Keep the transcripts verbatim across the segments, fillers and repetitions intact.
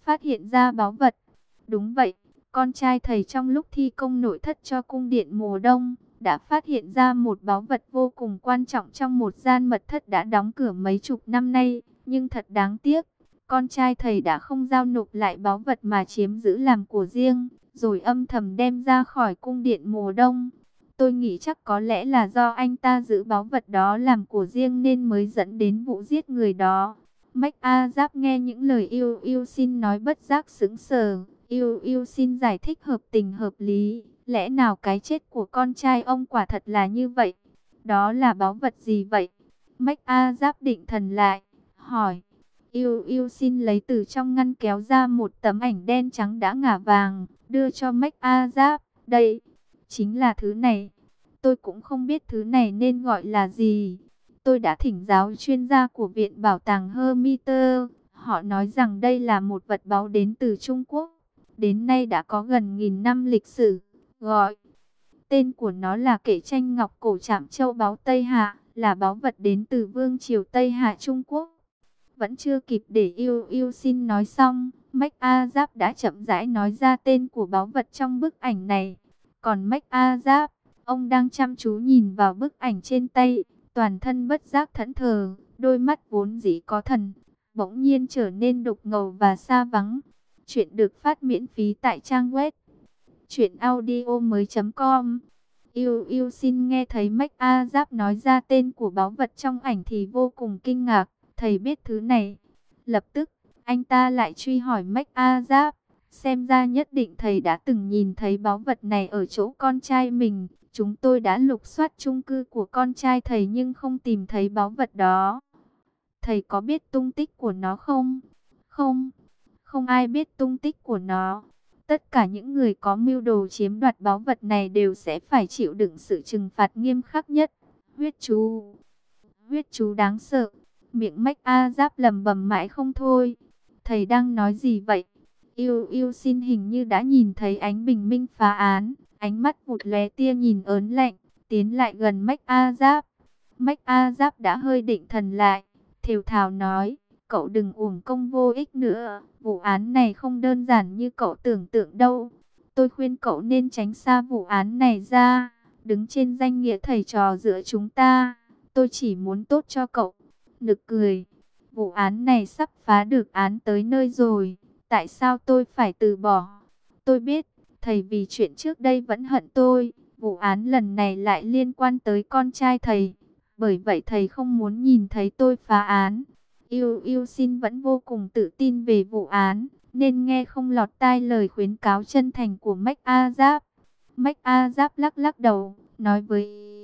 phát hiện ra báu vật. Đúng vậy, con trai thầy trong lúc thi công nội thất cho cung điện mùa đông, đã phát hiện ra một báu vật vô cùng quan trọng trong một gian mật thất đã đóng cửa mấy chục năm nay. Nhưng thật đáng tiếc, con trai thầy đã không giao nộp lại báu vật mà chiếm giữ làm của riêng, rồi âm thầm đem ra khỏi cung điện mùa đông. Tôi nghĩ chắc có lẽ là do anh ta giữ báu vật đó làm của riêng nên mới dẫn đến vụ giết người đó. Mách A Giáp nghe những lời yêu yêu xin nói bất giác sững sờ. Yêu yêu xin giải thích hợp tình hợp lý. Lẽ nào cái chết của con trai ông quả thật là như vậy? Đó là báu vật gì vậy? Mách A Giáp định thần lại, hỏi. Yêu yêu xin lấy từ trong ngăn kéo ra một tấm ảnh đen trắng đã ngả vàng, đưa cho Mách A Giáp. Đây, chính là thứ này. Tôi cũng không biết thứ này nên gọi là gì. Tôi đã thỉnh giáo chuyên gia của Viện Bảo tàng Hermitage. Họ nói rằng đây là một vật báu đến từ Trung Quốc. Đến nay đã có gần nghìn năm lịch sử. Gọi tên của nó là Kệ Tranh Ngọc Cổ Trảm Châu Báu Tây Hạ, là báu vật đến từ Vương triều Tây Hạ Trung Quốc. Vẫn chưa kịp để yêu yêu xin nói xong, Mách A Giáp đã chậm rãi nói ra tên của báu vật trong bức ảnh này. Còn Mách A Giáp, ông đang chăm chú nhìn vào bức ảnh trên tay, toàn thân bất giác thẫn thờ, đôi mắt vốn dĩ có thần, bỗng nhiên trở nên đục ngầu và xa vắng. Chuyện được phát miễn phí tại trang web truyện audio mới chấm com. Yêu yêu xin nghe thấy Mách A Giáp nói ra tên của báu vật trong ảnh thì vô cùng kinh ngạc. Thầy biết thứ này. Lập tức, anh ta lại truy hỏi Mách A Giáp. Xem ra nhất định thầy đã từng nhìn thấy báu vật này ở chỗ con trai mình. Chúng tôi đã lục soát chung cư của con trai thầy nhưng không tìm thấy báu vật đó. Thầy có biết tung tích của nó không? Không, không ai biết tung tích của nó. Tất cả những người có mưu đồ chiếm đoạt báu vật này đều sẽ phải chịu đựng sự trừng phạt nghiêm khắc nhất. Huyết chú, huyết chú đáng sợ. Miệng Mách A Giáp lẩm bẩm mãi không thôi. Thầy đang nói gì vậy? Yêu yêu xin hình như đã nhìn thấy ánh bình minh phá án. Ánh mắt vụt lóe tia nhìn ớn lạnh, tiến lại gần Mách A Giáp. Mách A Giáp đã hơi định thần lại, thều thào nói, cậu đừng uổng công vô ích nữa. Vụ án này không đơn giản như cậu tưởng tượng đâu. Tôi khuyên cậu nên tránh xa vụ án này ra. Đứng trên danh nghĩa thầy trò giữa chúng ta, tôi chỉ muốn tốt cho cậu. Nực cười, vụ án này sắp phá được án tới nơi rồi. Tại sao tôi phải từ bỏ? Tôi biết, thầy vì chuyện trước đây vẫn hận tôi. Vụ án lần này lại liên quan tới con trai thầy. Bởi vậy thầy không muốn nhìn thấy tôi phá án. Yêu yêu xin vẫn vô cùng tự tin về vụ án, nên nghe không lọt tai lời khuyến cáo chân thành của Mách A Giáp. Mách A Giáp lắc lắc đầu, nói với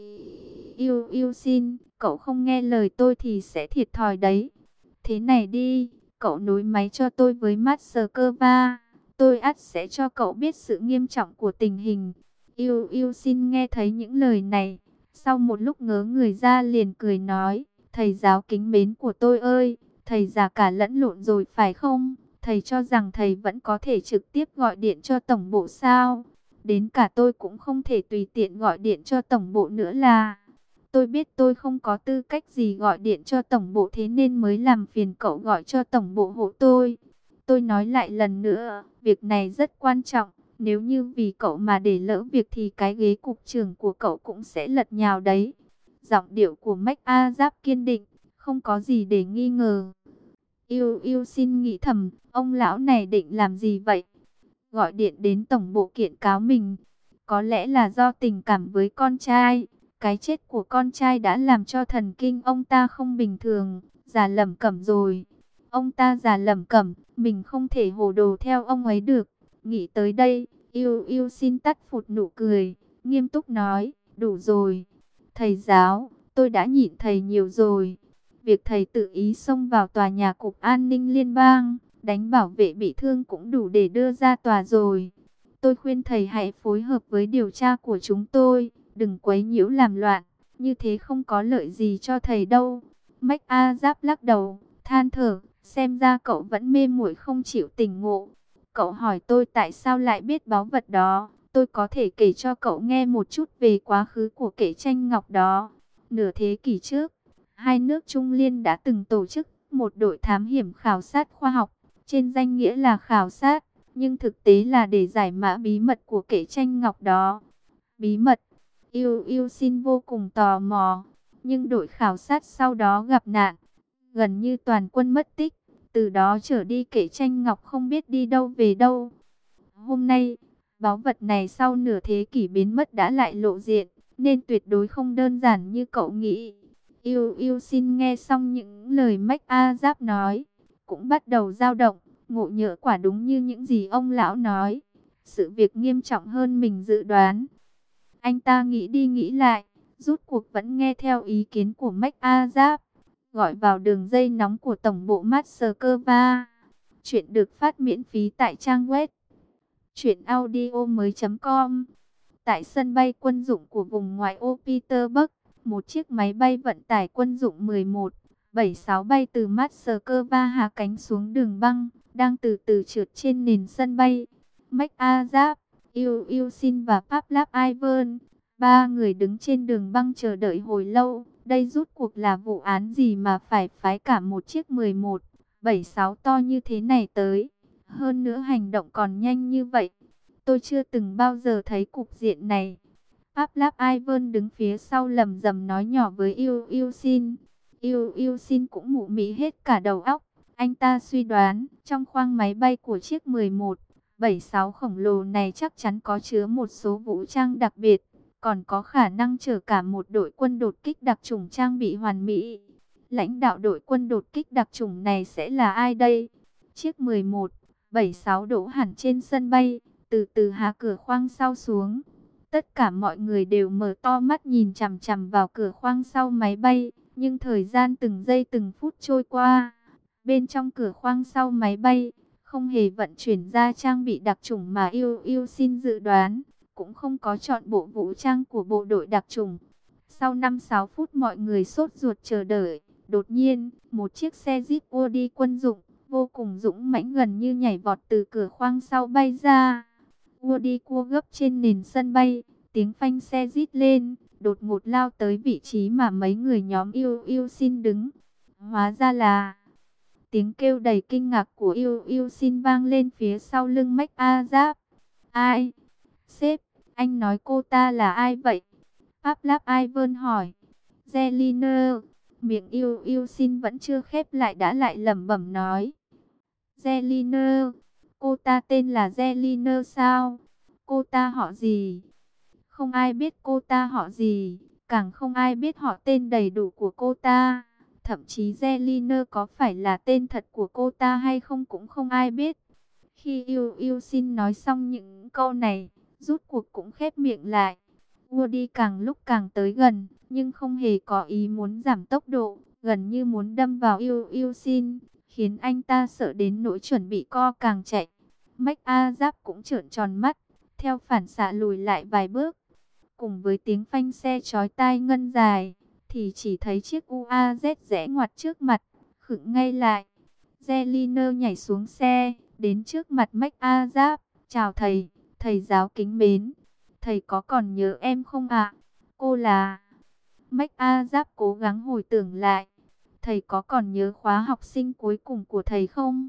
yêu yêu xin, cậu không nghe lời tôi thì sẽ thiệt thòi đấy. Thế này đi, cậu nối máy cho tôi với Moscow. Tôi ắt sẽ cho cậu biết sự nghiêm trọng của tình hình. Yêu yêu xin nghe thấy những lời này, sau một lúc ngớ người ra liền cười nói, thầy giáo kính mến của tôi ơi, thầy già cả lẫn lộn rồi phải không? Thầy cho rằng thầy vẫn có thể trực tiếp gọi điện cho tổng bộ sao? Đến cả tôi cũng không thể tùy tiện gọi điện cho tổng bộ nữa là. Tôi biết tôi không có tư cách gì gọi điện cho tổng bộ, thế nên mới làm phiền cậu gọi cho tổng bộ hộ tôi. Tôi nói lại lần nữa, việc này rất quan trọng. Nếu như vì cậu mà để lỡ việc thì cái ghế cục trưởng của cậu cũng sẽ lật nhào đấy. Giọng điệu của Mách A Giáp kiên định, không có gì để nghi ngờ. Yêu yêu xin nghĩ thầm, ông lão này định làm gì vậy? Gọi điện đến tổng bộ kiện cáo mình. Có lẽ là do tình cảm với con trai. Cái chết của con trai đã làm cho thần kinh ông ta không bình thường, già lẩm cẩm rồi. Ông ta già lẩm cẩm, mình không thể hồ đồ theo ông ấy được. Nghĩ tới đây, yêu yêu xin tắt phụt nụ cười, nghiêm túc nói, đủ rồi. Thầy giáo, tôi đã nhịn thầy nhiều rồi. Việc thầy tự ý xông vào tòa nhà cục an ninh liên bang, đánh bảo vệ bị thương cũng đủ để đưa ra tòa rồi. Tôi khuyên thầy hãy phối hợp với điều tra của chúng tôi, đừng quấy nhiễu làm loạn, như thế không có lợi gì cho thầy đâu. Mách A Giáp lắc đầu, than thở, xem ra cậu vẫn mê muội không chịu tỉnh ngộ. Cậu hỏi tôi tại sao lại biết báu vật đó, tôi có thể kể cho cậu nghe một chút về quá khứ của Kệ Tranh Ngọc đó. Nửa thế kỷ trước, hai nước Trung Liên đã từng tổ chức một đội thám hiểm khảo sát khoa học, Trên danh nghĩa là khảo sát, nhưng thực tế là để giải mã bí mật của kệ tranh ngọc đó. Bí mật, Yêu Yêu xin vô cùng tò mò, nhưng đội khảo sát sau đó gặp nạn, gần như toàn quân mất tích. Từ đó trở đi kệ tranh ngọc không biết đi đâu về đâu. Hôm nay, báu vật này sau nửa thế kỷ biến mất đã lại lộ diện, nên tuyệt đối không đơn giản như cậu nghĩ. Yêu Yêu xin nghe xong những lời Mách A Giáp nói, cũng bắt đầu dao động, ngộ nhỡ quả đúng như những gì ông lão nói. Sự việc nghiêm trọng hơn mình dự đoán. Anh ta nghĩ đi nghĩ lại, rút cuộc vẫn nghe theo ý kiến của Mách A Giáp, gọi vào đường dây nóng của tổng bộ Moscow. Chuyện được phát miễn phí tại trang web truyệnaudiomoi chấm com. Tại sân bay quân dụng của vùng ngoại ô Petersburg, một chiếc máy bay vận tải quân dụng mười một bảy sáu bay từ Moscow hạ cánh xuống đường băng, đang từ từ trượt trên nền sân bay. Mách A Giáp, Yêu Yêu xin và Pavlov Ivan, ba người đứng trên đường băng chờ đợi hồi lâu. Đây rút cuộc là vụ án gì mà phải phái cả một chiếc mười một bảy sáu to như thế này tới? Hơn nữa hành động còn nhanh như vậy. Tôi chưa từng bao giờ thấy cục diện này. Pavlov Ivan đứng phía sau lầm rầm nói nhỏ với Yêu Yêu xin. Yêu Yêu xin cũng mụ mị hết cả đầu óc. Anh ta suy đoán, trong khoang máy bay của chiếc mười một bảy sáu khổng lồ này chắc chắn có chứa một số vũ trang đặc biệt, còn có khả năng chở cả một đội quân đột kích đặc chủng trang bị hoàn mỹ. Lãnh đạo đội quân đột kích đặc chủng này sẽ là ai đây? Chiếc mười một bảy sáu đỗ hẳn trên sân bay, từ từ hạ cửa khoang sau xuống. Tất cả mọi người đều mở to mắt nhìn chằm chằm vào cửa khoang sau máy bay, nhưng thời gian từng giây từng phút trôi qua. Bên trong cửa khoang sau máy bay, không hề vận chuyển ra trang bị đặc chủng mà Yêu Yêu xin dự đoán, cũng không có chọn bộ vũ trang của bộ đội đặc chủng. Sau năm sáu phút mọi người sốt ruột chờ đợi, đột nhiên, một chiếc xe Jeep Audi quân dụng, vô cùng dũng mãnh gần như nhảy vọt từ cửa khoang sau bay ra. Audi cua gấp trên nền sân bay, tiếng phanh xe rít lên, đột ngột lao tới vị trí mà mấy người nhóm Yêu Yêu xin đứng. Hóa ra là... Tiếng kêu đầy kinh ngạc của Yêu Yêu xin vang lên phía sau lưng Mách A Giáp. Ai? Sếp, anh nói cô ta là ai vậy? Pavlov Ivan hỏi. Zelina. Miệng Yêu Yêu xin vẫn chưa khép lại đã lại lẩm bẩm nói. Zelina. Cô ta tên là Zelina sao? Cô ta họ gì? Không ai biết cô ta họ gì, càng không ai biết họ tên đầy đủ của cô ta. Thậm chí Zelina có phải là tên thật của cô ta hay không cũng không ai biết. Khi Yêu Yêu xin nói xong những câu này, rút cuộc cũng khép miệng lại. Woody càng lúc càng tới gần, nhưng không hề có ý muốn giảm tốc độ, gần như muốn đâm vào Yêu Yêu xin, khiến anh ta sợ đến nỗi chuẩn bị co càng chạy. Mách A Giáp cũng trợn tròn mắt, theo phản xạ lùi lại vài bước. Cùng với tiếng phanh xe chói tai ngân dài, thì chỉ thấy chiếc u a zét rẽ ngoặt trước mặt, khựng ngay lại. Zelina nhảy xuống xe, đến trước mặt Mách A Giáp. Chào thầy, thầy giáo kính mến. Thầy có còn nhớ em không ạ? Cô là... Mách A Giáp cố gắng hồi tưởng lại. Thầy có còn nhớ khóa học sinh cuối cùng của thầy không?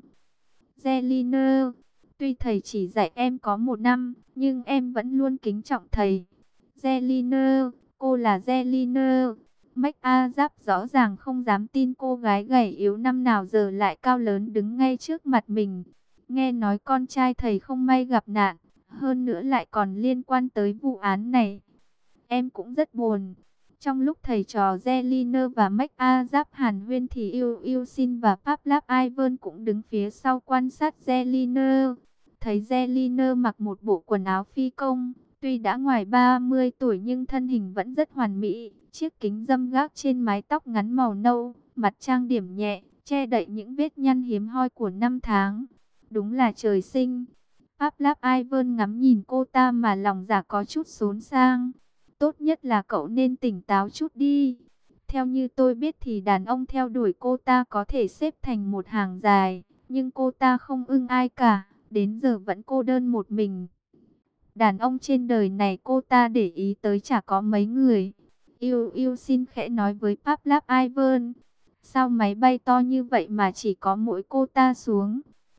Zelina, tuy thầy chỉ dạy em có một năm, nhưng em vẫn luôn kính trọng thầy. Zelina, cô là Zelina. Mách A Giáp rõ ràng không dám tin cô gái gầy yếu năm nào giờ lại cao lớn đứng ngay trước mặt mình. Nghe nói con trai thầy không may gặp nạn, hơn nữa lại còn liên quan tới vụ án này. Em cũng rất buồn. Trong lúc thầy trò Zelina và Mách A Giáp hàn huyên thì Yêu Yêu xin và Pavlov Ivan cũng đứng phía sau quan sát Zelina. Thấy Zelina mặc một bộ quần áo phi công, tuy đã ngoài ba mươi tuổi nhưng thân hình vẫn rất hoàn mỹ. Chiếc kính râm gác trên mái tóc ngắn màu nâu, mặt trang điểm nhẹ, che đậy những vết nhăn hiếm hoi của năm tháng. Đúng là trời sinh. Pavlov Ivan ngắm nhìn cô ta mà lòng dạ có chút xốn sang. Tốt nhất là cậu nên tỉnh táo chút đi. Theo như tôi biết thì đàn ông theo đuổi cô ta có thể xếp thành một hàng dài, nhưng cô ta không ưng ai cả, đến giờ vẫn cô đơn một mình. Đàn ông trên đời này cô ta để ý tới chả có mấy người. Yêu Yêu xin khẽ nói với Pavlov Ivan. Sao máy bay to như vậy mà chỉ có mỗi cô ta xuống?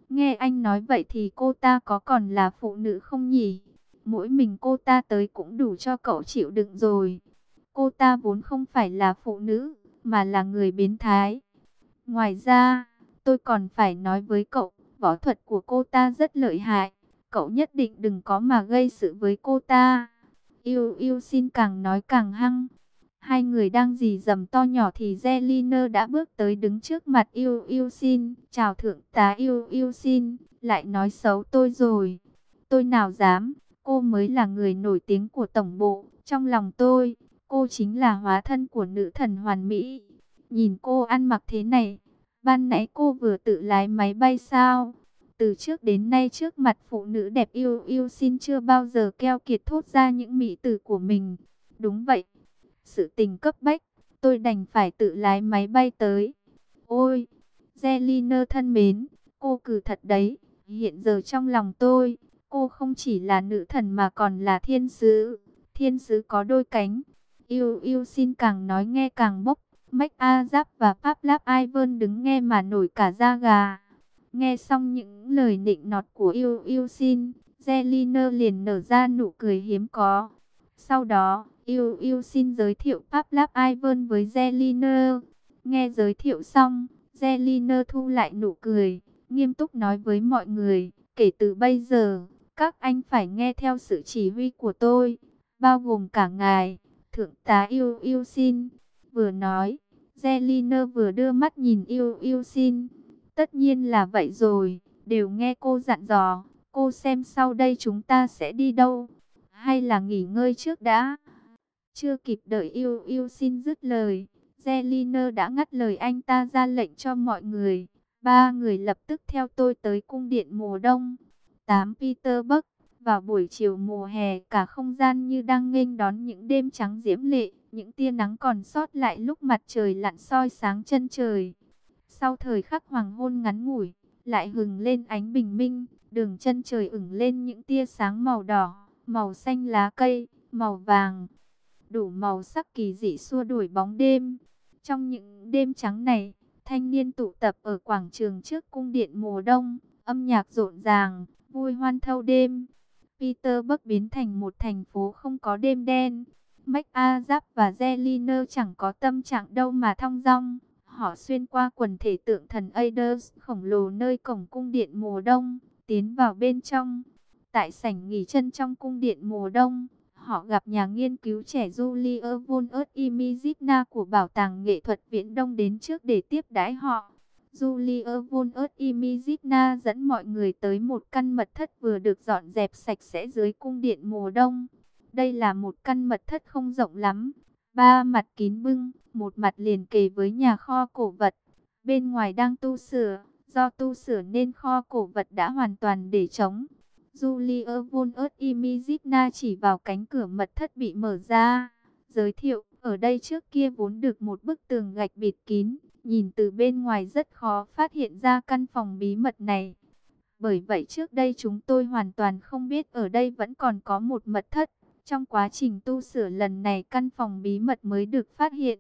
Nghe anh nói vậy thì cô ta có còn là phụ nữ không nhỉ? Mỗi mình cô ta tới cũng đủ cho cậu chịu đựng rồi. Cô ta vốn không phải là phụ nữ, mà là người biến thái. Ngoài ra, tôi còn phải nói với cậu, võ thuật của cô ta rất lợi hại. Cậu nhất định đừng có mà gây sự với cô ta. Yêu yêu xin càng nói càng hăng. Hai người đang rì rầm to nhỏ thì Zelina đã bước tới đứng trước mặt yêu yêu xin. Chào thượng tá yêu yêu xin, lại nói xấu tôi rồi. Tôi nào dám, cô mới là người nổi tiếng của tổng bộ. Trong lòng tôi, cô chính là hóa thân của nữ thần hoàn mỹ. Nhìn cô ăn mặc thế này, ban nãy cô vừa tự lái máy bay sao? Từ trước đến nay trước mặt phụ nữ đẹp yêu yêu xin chưa bao giờ keo kiệt thốt ra những mỹ từ của mình. Đúng vậy, sự tình cấp bách, tôi đành phải tự lái máy bay tới. Ôi, Zelina thân mến, cô cử thật đấy. Hiện giờ trong lòng tôi, cô không chỉ là nữ thần mà còn là thiên sứ. Thiên sứ có đôi cánh. Yêu yêu xin càng nói nghe càng bốc. MacAzap và Paplap Ivan đứng nghe mà nổi cả da gà. Nghe xong những lời nịnh nọt của yêu yêu xin, Zelina liền nở ra nụ cười hiếm có. Sau đó, yêu yêu xin giới thiệu Paplap Ivan với Zelina. Nghe giới thiệu xong, Zelina thu lại nụ cười, nghiêm túc nói với mọi người, kể từ bây giờ, các anh phải nghe theo sự chỉ huy của tôi, bao gồm cả ngài, thượng tá yêu yêu xin. Vừa nói, Zelina vừa đưa mắt nhìn yêu yêu xin. Tất nhiên là vậy rồi, đều nghe cô dặn dò, cô xem sau đây chúng ta sẽ đi đâu, hay là nghỉ ngơi trước đã. Chưa kịp đợi yêu yêu xin dứt lời, Zelina đã ngắt lời anh ta ra lệnh cho mọi người. Ba người lập tức theo tôi tới cung điện mùa đông. tám Petersburg, vào buổi chiều mùa hè, cả không gian như đang nghênh đón những đêm trắng diễm lệ, những tia nắng còn sót lại lúc mặt trời lặn soi sáng chân trời. Sau thời khắc hoàng hôn ngắn ngủi, lại hừng lên ánh bình minh, đường chân trời ửng lên những tia sáng màu đỏ, màu xanh lá cây, màu vàng, đủ màu sắc kỳ dị xua đuổi bóng đêm. Trong những đêm trắng này, thanh niên tụ tập ở quảng trường trước cung điện mùa đông, âm nhạc rộn ràng, vui hoan thâu đêm. Petersburg biến thành một thành phố không có đêm đen. MacAzap và Zelina chẳng có tâm trạng đâu mà thong dong. Họ xuyên qua quần thể tượng thần Hades khổng lồ nơi cổng cung điện mùa đông, tiến vào bên trong. Tại sảnh nghỉ chân trong cung điện mùa đông, họ gặp nhà nghiên cứu trẻ Julia von Ert-Imizivna của Bảo tàng Nghệ thuật Viễn Đông đến trước để tiếp đãi họ. Julia von Ert-Imizivna dẫn mọi người tới một căn mật thất vừa được dọn dẹp sạch sẽ dưới cung điện mùa đông. Đây là một căn mật thất không rộng lắm, ba mặt kín bưng, một mặt liền kề với nhà kho cổ vật. Bên ngoài đang tu sửa, do tu sửa nên kho cổ vật đã hoàn toàn để trống. Julia von Ert-Imizivna chỉ vào cánh cửa mật thất bị mở ra, giới thiệu, ở đây trước kia vốn được một bức tường gạch bịt kín, nhìn từ bên ngoài rất khó phát hiện ra căn phòng bí mật này. Bởi vậy trước đây chúng tôi hoàn toàn không biết ở đây vẫn còn có một mật thất. Trong quá trình tu sửa lần này căn phòng bí mật mới được phát hiện.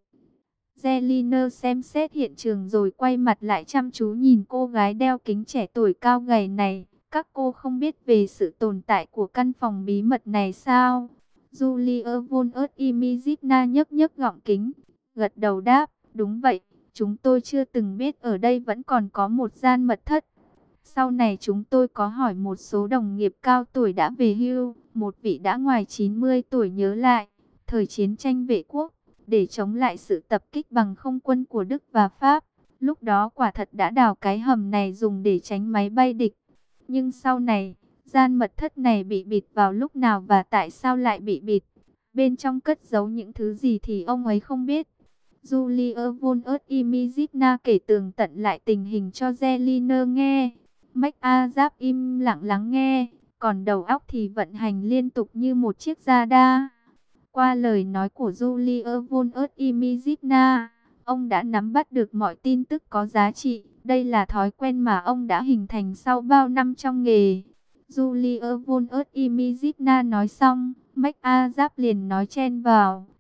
Zelina xem xét hiện trường rồi quay mặt lại chăm chú nhìn cô gái đeo kính trẻ tuổi cao gầy này. Các cô không biết về sự tồn tại của căn phòng bí mật này sao? Julia von Ert-Imizivna nhấc nhấc gọng kính, gật đầu đáp, đúng vậy, chúng tôi chưa từng biết ở đây vẫn còn có một gian mật thất. Sau này chúng tôi có hỏi một số đồng nghiệp cao tuổi đã về hưu, một vị đã ngoài chín mươi tuổi nhớ lại, thời chiến tranh vệ quốc, để chống lại sự tập kích bằng không quân của Đức và Pháp. Lúc đó quả thật đã đào cái hầm này dùng để tránh máy bay địch. Nhưng sau này, gian mật thất này bị bịt vào lúc nào và tại sao lại bị bịt? Bên trong cất giấu những thứ gì thì ông ấy không biết. Julia von Ert-Imizivna kể tường tận lại tình hình cho Zelina nghe. MacAzap im lặng lắng nghe, còn đầu óc thì vận hành liên tục như một chiếc radar. Qua lời nói của Julia von Ert-Imizivna, ông đã nắm bắt được mọi tin tức có giá trị. Đây là thói quen mà ông đã hình thành sau bao năm trong nghề. Julia von Ert-Imizivna nói xong, MacAzap liền nói chen vào.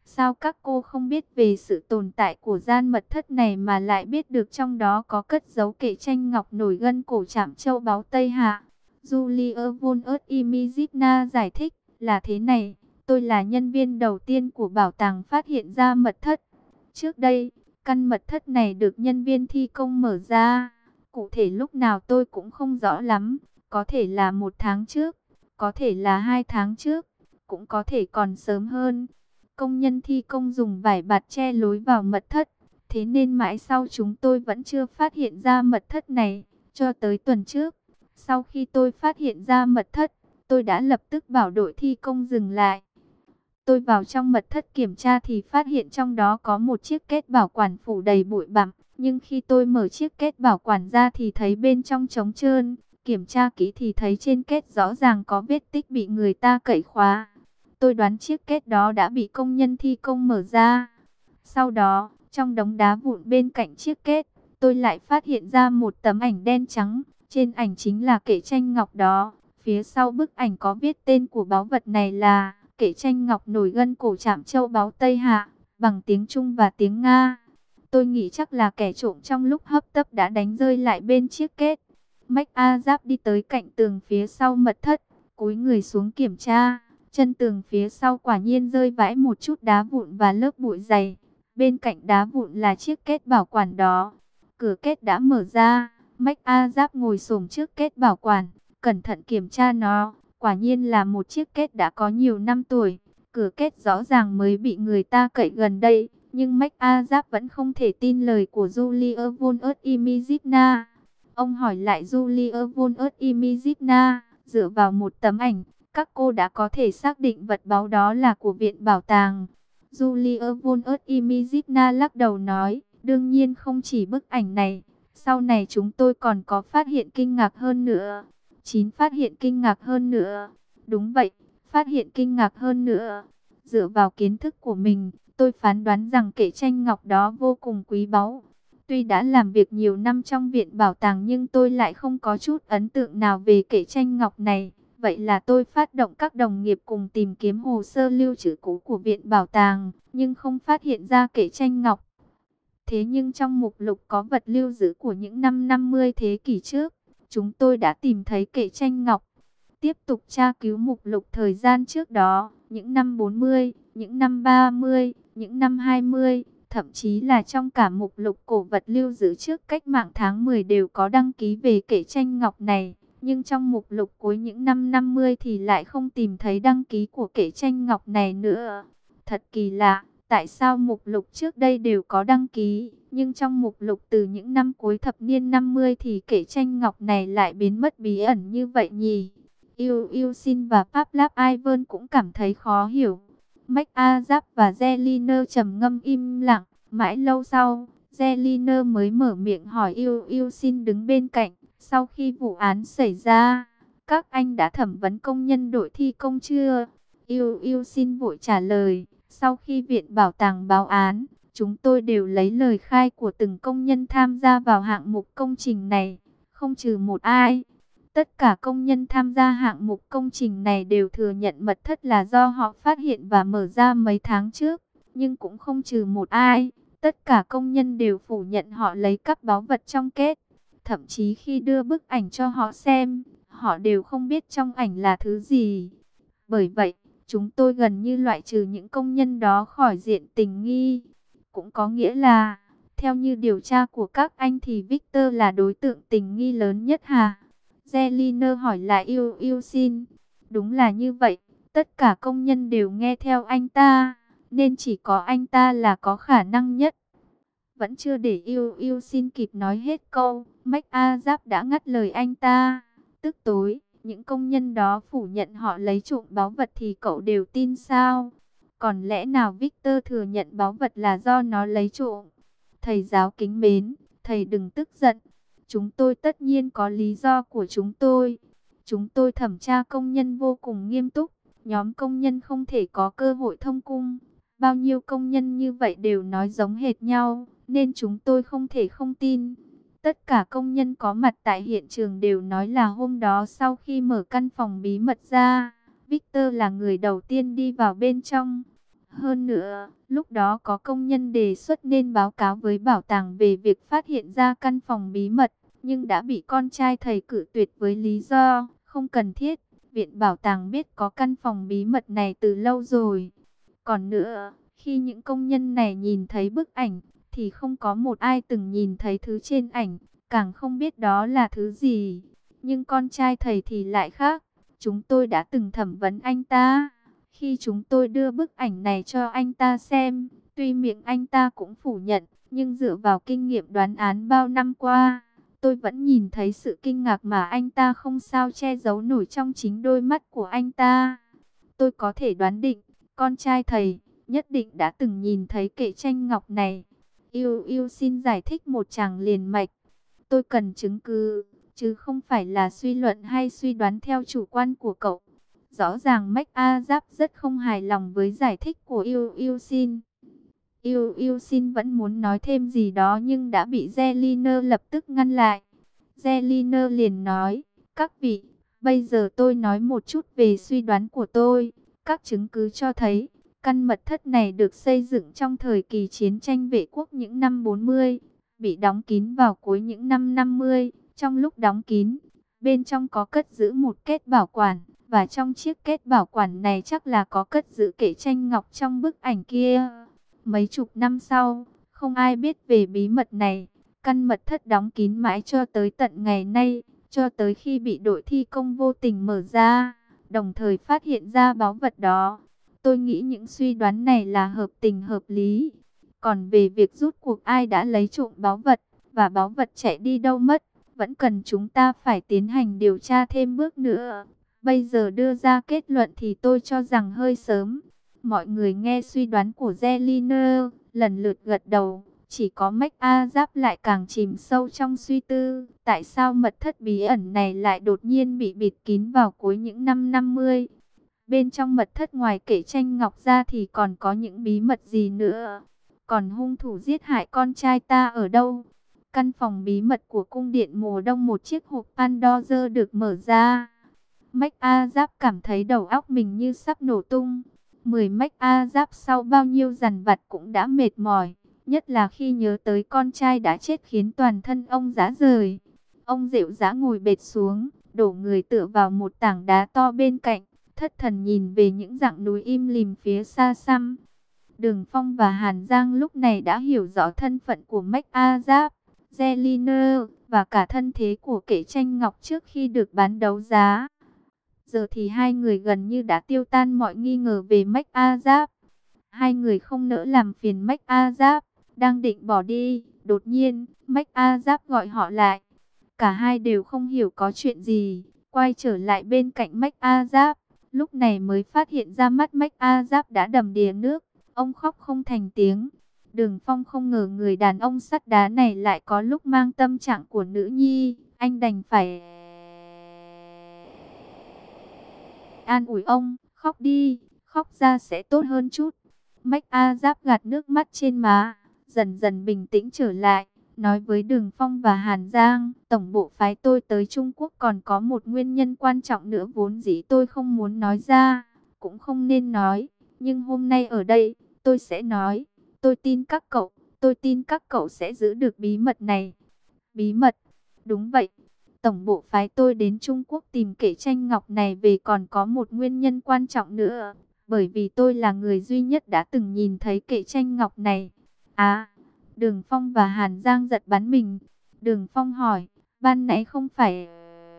Sao các cô không biết về sự tồn tại của gian mật thất này mà lại biết được trong đó có cất giấu kệ tranh ngọc nổi gân cổ trảm châu báu Tây Hạ? Julia von Ert-Imizivna giải thích là thế này. Tôi là nhân viên đầu tiên của bảo tàng phát hiện ra mật thất. Trước đây, căn mật thất này được nhân viên thi công mở ra. Cụ thể lúc nào tôi cũng không rõ lắm. Có thể là một tháng trước, có thể là hai tháng trước, cũng có thể còn sớm hơn. Công nhân thi công dùng vải bạt che lối vào mật thất. Thế nên mãi sau chúng tôi vẫn chưa phát hiện ra mật thất này. Cho tới tuần trước, sau khi tôi phát hiện ra mật thất, tôi đã lập tức bảo đội thi công dừng lại. Tôi vào trong mật thất kiểm tra thì phát hiện trong đó có một chiếc két bảo quản phủ đầy bụi bặm. Nhưng khi tôi mở chiếc két bảo quản ra thì thấy bên trong trống trơn. Kiểm tra kỹ thì thấy trên két rõ ràng có vết tích bị người ta cậy khóa. Tôi đoán chiếc két đó đã bị công nhân thi công mở ra. Sau đó, trong đống đá vụn bên cạnh chiếc két, tôi lại phát hiện ra một tấm ảnh đen trắng. Trên ảnh chính là kệ tranh ngọc đó. Phía sau bức ảnh có viết tên của báu vật này là kệ tranh ngọc nổi gân cổ trảm châu báu Tây Hạ, bằng tiếng Trung và tiếng Nga. Tôi nghĩ chắc là kẻ trộm trong lúc hấp tấp đã đánh rơi lại bên chiếc két. MacAzap đi tới cạnh tường phía sau mật thất, cúi người xuống kiểm tra. Chân tường phía sau quả nhiên rơi vãi một chút đá vụn và lớp bụi dày. Bên cạnh đá vụn là chiếc két bảo quản đó. Cửa két đã mở ra. MacAzap ngồi xổm trước két bảo quản, cẩn thận kiểm tra nó. Quả nhiên là một chiếc két đã có nhiều năm tuổi. Cửa két rõ ràng mới bị người ta cậy gần đây. Nhưng MacAzap vẫn không thể tin lời của Julia von Ert-Imizivna. Ông hỏi lại Julia von Ert-Imizivna, dựa vào một tấm ảnh, các cô đã có thể xác định vật báu đó là của viện bảo tàng. Julia von Ert-Imizivna lắc đầu nói, đương nhiên không chỉ bức ảnh này. Sau này chúng tôi còn có phát hiện kinh ngạc hơn nữa. Chín phát hiện kinh ngạc hơn nữa. Đúng vậy, phát hiện kinh ngạc hơn nữa. Dựa vào kiến thức của mình, tôi phán đoán rằng kệ tranh ngọc đó vô cùng quý báu. Tuy đã làm việc nhiều năm trong viện bảo tàng nhưng tôi lại không có chút ấn tượng nào về kệ tranh ngọc này. Vậy là tôi phát động các đồng nghiệp cùng tìm kiếm hồ sơ lưu trữ cũ của viện bảo tàng, nhưng không phát hiện ra kệ tranh ngọc. Thế nhưng trong mục lục có vật lưu giữ của những năm năm mươi thế kỷ trước, chúng tôi đã tìm thấy kệ tranh ngọc. Tiếp tục tra cứu mục lục thời gian trước đó, những năm bốn mươi, những năm ba mươi, những năm hai mươi, thậm chí là trong cả mục lục cổ vật lưu giữ trước cách mạng tháng mười đều có đăng ký về kệ tranh ngọc này. Nhưng trong mục lục cuối những năm năm mươi thì lại không tìm thấy đăng ký của kệ tranh ngọc này nữa. Thật kỳ lạ, tại sao mục lục trước đây đều có đăng ký, nhưng trong mục lục từ những năm cuối thập niên năm mươi thì kệ tranh ngọc này lại biến mất bí ẩn như vậy nhỉ? Yêu Yêu Sin và Pavlov Ivan cũng cảm thấy khó hiểu. MacAzap và Zeliner trầm ngâm im lặng, mãi lâu sau, Zeliner mới mở miệng hỏi Yêu Yêu Sin đứng bên cạnh. Sau khi vụ án xảy ra, các anh đã thẩm vấn công nhân đội thi công chưa? Yêu Yêu Sin vội trả lời, sau khi viện bảo tàng báo án, chúng tôi đều lấy lời khai của từng công nhân tham gia vào hạng mục công trình này, không trừ một ai. Tất cả công nhân tham gia hạng mục công trình này đều thừa nhận mật thất là do họ phát hiện và mở ra mấy tháng trước, nhưng cũng không trừ một ai. Tất cả công nhân đều phủ nhận họ lấy cắp báu vật trong két. Thậm chí khi đưa bức ảnh cho họ xem, họ đều không biết trong ảnh là thứ gì. Bởi vậy, chúng tôi gần như loại trừ những công nhân đó khỏi diện tình nghi. Cũng có nghĩa là, theo như điều tra của các anh thì Victor là đối tượng tình nghi lớn nhất hả? Zeliner hỏi lại Yêu Yêu Sin. Đúng là như vậy, tất cả công nhân đều nghe theo anh ta, nên chỉ có anh ta là có khả năng nhất. Vẫn chưa để Yêu Yêu Sin kịp nói hết câu, MacAzap đã ngắt lời anh ta. Tức tối, những công nhân đó phủ nhận họ lấy trộm báu vật thì cậu đều tin sao? Còn lẽ nào Victor thừa nhận báu vật là do nó lấy trộm? Thầy giáo kính mến, thầy đừng tức giận. Chúng tôi tất nhiên có lý do của chúng tôi. Chúng tôi thẩm tra công nhân vô cùng nghiêm túc. Nhóm công nhân không thể có cơ hội thông cung. Bao nhiêu công nhân như vậy đều nói giống hệt nhau, nên chúng tôi không thể không tin. Tất cả công nhân có mặt tại hiện trường đều nói là hôm đó sau khi mở căn phòng bí mật ra, Victor là người đầu tiên đi vào bên trong. Hơn nữa, lúc đó có công nhân đề xuất nên báo cáo với bảo tàng về việc phát hiện ra căn phòng bí mật, nhưng đã bị con trai thầy cự tuyệt với lý do không cần thiết. Viện bảo tàng biết có căn phòng bí mật này từ lâu rồi. Còn nữa, khi những công nhân này nhìn thấy bức ảnh, thì không có một ai từng nhìn thấy thứ trên ảnh, càng không biết đó là thứ gì. Nhưng con trai thầy thì lại khác. Chúng tôi đã từng thẩm vấn anh ta. Khi chúng tôi đưa bức ảnh này cho anh ta xem, tuy miệng anh ta cũng phủ nhận, nhưng dựa vào kinh nghiệm đoán án bao năm qua, tôi vẫn nhìn thấy sự kinh ngạc mà anh ta không sao che giấu nổi trong chính đôi mắt của anh ta. Tôi có thể đoán định, con trai thầy nhất định đã từng nhìn thấy kệ tranh ngọc này. Yêu yêu xin giải thích một tràng liền mạch. Tôi cần chứng cứ, chứ không phải là suy luận hay suy đoán theo chủ quan của cậu. Rõ ràng Mách A Giáp rất không hài lòng với giải thích của Yêu Yêu Xin. Yêu Yêu Xin vẫn muốn nói thêm gì đó nhưng đã bị Zeliner lập tức ngăn lại. Zeliner liền nói, các vị, bây giờ tôi nói một chút về suy đoán của tôi. Các chứng cứ cho thấy, căn mật thất này được xây dựng trong thời kỳ chiến tranh vệ quốc những năm bốn mươi, bị đóng kín vào cuối những năm năm mươi. Trong lúc đóng kín, bên trong có cất giữ một kết bảo quản, và trong chiếc kết bảo quản này chắc là có cất giữ kệ tranh ngọc trong bức ảnh kia. Mấy chục năm sau, không ai biết về bí mật này. Căn mật thất đóng kín mãi cho tới tận ngày nay, cho tới khi bị đội thi công vô tình mở ra, đồng thời phát hiện ra báu vật đó. Tôi nghĩ những suy đoán này là hợp tình hợp lý. Còn về việc rút cuộc ai đã lấy trộm báu vật, và báu vật chạy đi đâu mất, vẫn cần chúng ta phải tiến hành điều tra thêm bước nữa. Bây giờ đưa ra kết luận thì tôi cho rằng hơi sớm. Mọi người nghe suy đoán của Zeliner, lần lượt gật đầu. Chỉ có Mách A Giáp lại càng chìm sâu trong suy tư. Tại sao mật thất bí ẩn này lại đột nhiên bị bịt kín vào cuối những năm năm mươi? Bên trong mật thất ngoài kệ tranh ngọc ra thì còn có những bí mật gì nữa? Còn hung thủ giết hại con trai ta ở đâu? Căn phòng bí mật của cung điện mùa đông, một chiếc hộp Pandora được mở ra. Mách A Giáp cảm thấy đầu óc mình như sắp nổ tung. Mười Mách A Giáp sau bao nhiêu dằn vặt cũng đã mệt mỏi. Nhất là khi nhớ tới con trai đã chết khiến toàn thân ông rã rời. Ông dịu dã ngồi bệt xuống, đổ người tựa vào một tảng đá to bên cạnh. Thất thần nhìn về những dặng núi im lìm phía xa xăm. Đường Phong và Hàn Giang lúc này đã hiểu rõ thân phận của Mách A Giáp, Zeliner và cả thân thế của kệ tranh ngọc trước khi được bán đấu giá. Giờ thì hai người gần như đã tiêu tan mọi nghi ngờ về Mách A Giáp. Hai người không nỡ làm phiền Mách A Giáp, đang định bỏ đi, đột nhiên Mách A Giáp gọi họ lại. Cả hai đều không hiểu có chuyện gì, quay trở lại bên cạnh Mách A Giáp, lúc này mới phát hiện ra mắt Mách A Giáp đã đầm đìa nước, ông khóc không thành tiếng. Đường Phong không ngờ người đàn ông sắt đá này lại có lúc mang tâm trạng của nữ nhi, anh đành phải an ủi ông, khóc đi, khóc ra sẽ tốt hơn chút. Mách A Giáp gạt nước mắt trên má, dần dần bình tĩnh trở lại, nói với Đường Phong và Hàn Giang, tổng bộ phái tôi tới Trung Quốc còn có một nguyên nhân quan trọng nữa vốn dĩ tôi không muốn nói ra, cũng không nên nói, nhưng hôm nay ở đây, tôi sẽ nói, tôi tin các cậu, tôi tin các cậu sẽ giữ được bí mật này. Bí mật? Đúng vậy. Tổng bộ phái tôi đến Trung Quốc tìm kệ tranh ngọc này về còn có một nguyên nhân quan trọng nữa. Bởi vì tôi là người duy nhất đã từng nhìn thấy kệ tranh ngọc này. À, Đường Phong và Hàn Giang giật bắn mình. Đường Phong hỏi, ban nãy không phải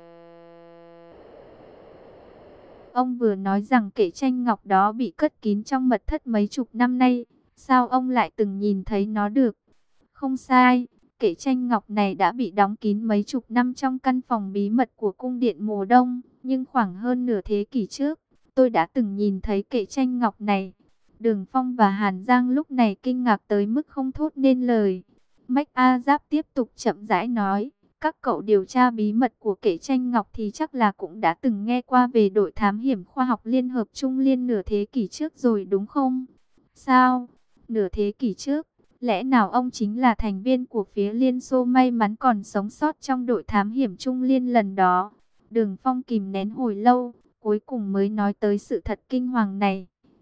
ông vừa nói rằng kệ tranh ngọc đó bị cất kín trong mật thất mấy chục năm nay. Sao ông lại từng nhìn thấy nó được? Không sai. Kệ tranh ngọc này đã bị đóng kín mấy chục năm trong căn phòng bí mật của cung điện mùa đông, nhưng khoảng hơn nửa thế kỷ trước, tôi đã từng nhìn thấy kệ tranh ngọc này. Đường Phong và Hàn Giang lúc này kinh ngạc tới mức không thốt nên lời. Mách A Giáp tiếp tục chậm rãi nói, các cậu điều tra bí mật của kệ tranh ngọc thì chắc là cũng đã từng nghe qua về đội thám hiểm khoa học Liên Hợp Trung Liên nửa thế kỷ trước rồi đúng không? Sao? Nửa thế kỷ trước? Lẽ nào ông chính là thành viên của phía Liên Xô may mắn còn sống sót trong đội thám hiểm Trung Liên lần đó? Đường Phong kìm nén hồi lâu, cuối cùng mới nói tới sự thật kinh hoàng này.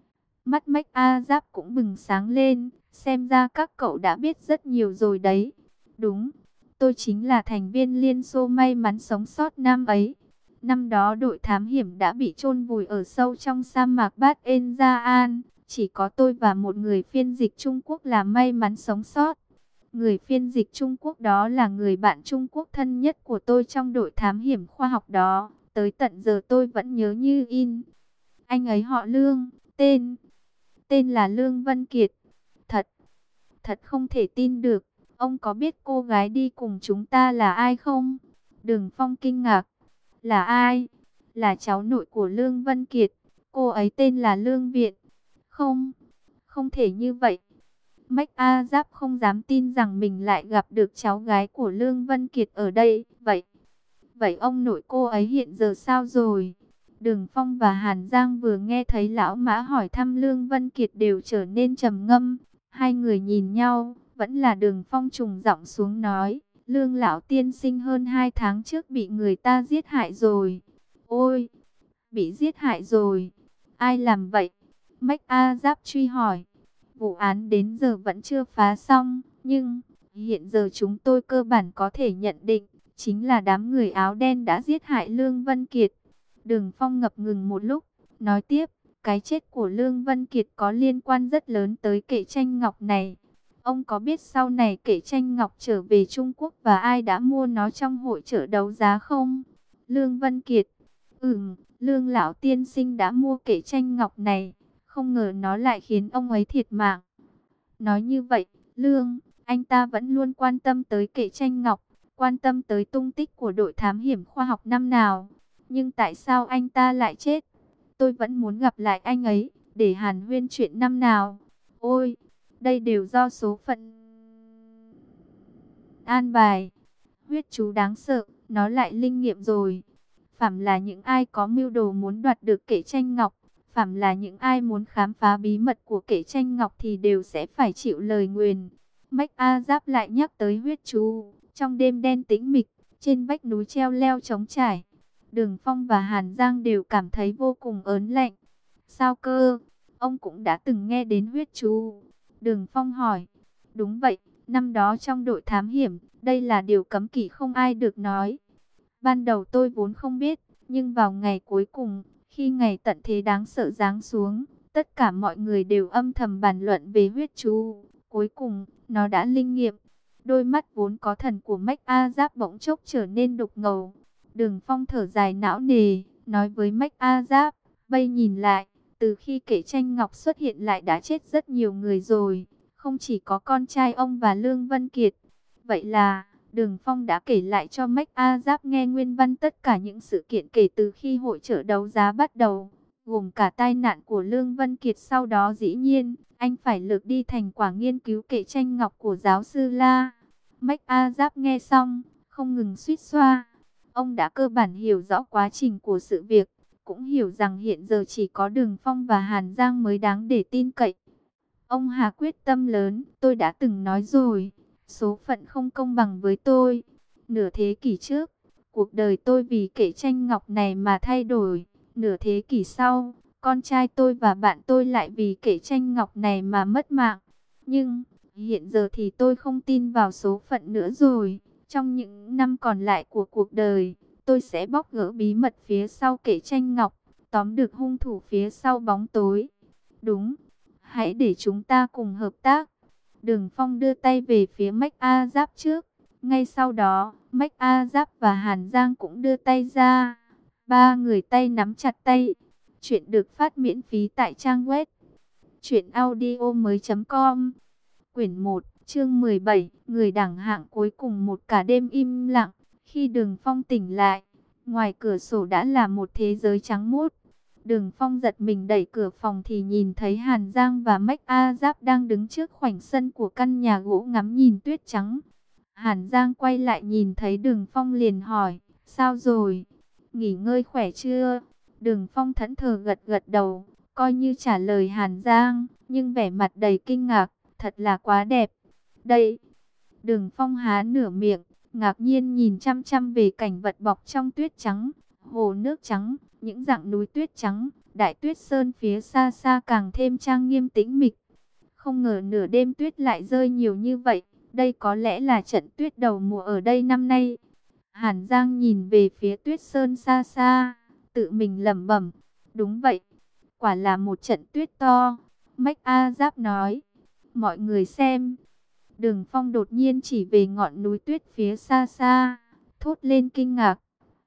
Mắt Mách A Giáp cũng bừng sáng lên, xem ra các cậu đã biết rất nhiều rồi đấy. Đúng, tôi chính là thành viên Liên Xô may mắn sống sót năm ấy. Năm đó đội thám hiểm đã bị chôn vùi ở sâu trong sa mạc Bát En Gia An. Chỉ có tôi và một người phiên dịch Trung Quốc là may mắn sống sót. Người phiên dịch Trung Quốc đó là người bạn Trung Quốc thân nhất của tôi trong đội thám hiểm khoa học đó. Tới tận giờ tôi vẫn nhớ như in. Anh ấy họ Lương, tên, tên là Lương Vân Kiệt. Thật, thật không thể tin được. Ông có biết cô gái đi cùng chúng ta là ai không? Đường Phong kinh ngạc. Là ai? Là cháu nội của Lương Vân Kiệt. Cô ấy tên là Lương Viện. Không, không thể như vậy. Mách A Giáp không dám tin rằng mình lại gặp được cháu gái của Lương Vân Kiệt ở đây. Vậy, vậy ông nội cô ấy hiện giờ sao rồi? Đường Phong và Hàn Giang vừa nghe thấy lão mã hỏi thăm Lương Vân Kiệt đều trở nên trầm ngâm. Hai người nhìn nhau, vẫn là Đường Phong trùng giọng xuống nói. Lương lão tiên sinh hơn hai tháng trước bị người ta giết hại rồi. Ôi, bị giết hại rồi. Ai làm vậy? Mách A Giáp truy hỏi. Vụ án đến giờ vẫn chưa phá xong, nhưng hiện giờ chúng tôi cơ bản có thể nhận định, chính là đám người áo đen đã giết hại Lương Vân Kiệt. Đường Phong ngập ngừng một lúc, nói tiếp, cái chết của Lương Vân Kiệt có liên quan rất lớn tới kệ tranh ngọc này. Ông có biết sau này kệ tranh ngọc trở về Trung Quốc và ai đã mua nó trong hội chợ đấu giá không? Lương Vân Kiệt. Ừm, Lương lão tiên sinh đã mua kệ tranh ngọc này. Không ngờ nó lại khiến ông ấy thiệt mạng. Nói như vậy, Lương, anh ta vẫn luôn quan tâm tới kệ tranh ngọc, quan tâm tới tung tích của đội thám hiểm khoa học năm nào. Nhưng tại sao anh ta lại chết? Tôi vẫn muốn gặp lại anh ấy, để hàn huyên chuyện năm nào. Ôi, đây đều do số phận an bài. Huyết chú đáng sợ, nó lại linh nghiệm rồi. Phàm là những ai có mưu đồ muốn đoạt được kệ tranh ngọc, phàm là những ai muốn khám phá bí mật của kệ tranh ngọc thì đều sẽ phải chịu lời nguyền. Mách A Giáp lại nhắc tới huyết chú. Trong đêm đen tĩnh mịch, trên vách núi treo leo trống trải, Đường Phong và Hàn Giang đều cảm thấy vô cùng ớn lạnh. Sao cơ? Ông cũng đã từng nghe đến huyết chú? Đường Phong hỏi. Đúng vậy, năm đó trong đội thám hiểm, đây là điều cấm kỵ không ai được nói. Ban đầu tôi vốn không biết, nhưng vào ngày cuối cùng, khi ngày tận thế đáng sợ giáng xuống, tất cả mọi người đều âm thầm bàn luận về huyết chú. Cuối cùng, nó đã linh nghiệm. Đôi mắt vốn có thần của Mách A Giáp bỗng chốc trở nên đục ngầu. Đường Phong thở dài não nề, nói với Mách A Giáp, bây nhìn lại, từ khi kệ tranh ngọc xuất hiện lại đã chết rất nhiều người rồi, không chỉ có con trai ông và Lương Vân Kiệt. Vậy là, Đường Phong đã kể lại cho Mách A Giáp nghe nguyên văn tất cả những sự kiện kể từ khi hội chợ đấu giá bắt đầu, gồm cả tai nạn của Lương Vân Kiệt. Sau đó dĩ nhiên, anh phải lược đi thành quả nghiên cứu kệ tranh ngọc của giáo sư La. Mách A Giáp nghe xong, không ngừng suýt xoa. Ông đã cơ bản hiểu rõ quá trình của sự việc, cũng hiểu rằng hiện giờ chỉ có Đường Phong và Hàn Giang mới đáng để tin cậy. Ông hà quyết tâm lớn, tôi đã từng nói rồi, số phận không công bằng với tôi. Nửa thế kỷ trước, cuộc đời tôi vì kệ tranh ngọc này mà thay đổi. Nửa thế kỷ sau, con trai tôi và bạn tôi lại vì kệ tranh ngọc này mà mất mạng. Nhưng, hiện giờ thì tôi không tin vào số phận nữa rồi. Trong những năm còn lại của cuộc đời, tôi sẽ bóc gỡ bí mật phía sau kệ tranh ngọc, tóm được hung thủ phía sau bóng tối. Đúng, hãy để chúng ta cùng hợp tác. Đường Phong đưa tay về phía Mách A Giáp trước. Ngay sau đó, Mách A Giáp và Hàn Giang cũng đưa tay ra. Ba người tay nắm chặt tay. Chuyện được phát miễn phí tại trang web truyện audio mới chấm com. Quyển một, chương mười bảy, người đẳng hạng cuối cùng. Một cả đêm im lặng. Khi Đường Phong tỉnh lại, ngoài cửa sổ đã là một thế giới trắng muốt. Đường Phong giật mình đẩy cửa phòng thì nhìn thấy Hàn Giang và Mách A Giáp đang đứng trước khoảnh sân của căn nhà gỗ ngắm nhìn tuyết trắng. Hàn Giang quay lại nhìn thấy Đường Phong liền hỏi, sao rồi? Nghỉ ngơi khỏe chưa? Đường Phong thẫn thờ gật gật đầu, coi như trả lời Hàn Giang, nhưng vẻ mặt đầy kinh ngạc, thật là quá đẹp. Đây, Đường Phong há nửa miệng, ngạc nhiên nhìn chăm chăm về cảnh vật bọc trong tuyết trắng. hồ nước trắng, những dặng núi tuyết trắng, Đại Tuyết Sơn phía xa xa càng thêm trang nghiêm tĩnh mịch. Không ngờ nửa đêm tuyết lại rơi nhiều như vậy, đây có lẽ là trận tuyết đầu mùa ở đây năm nay. Hàn Giang nhìn về phía Tuyết Sơn xa xa, tự mình lẩm bẩm, đúng vậy, quả là một trận tuyết to. Mách A Giáp nói, mọi người xem. Đường Phong đột nhiên chỉ về ngọn núi tuyết phía xa xa, thốt lên kinh ngạc.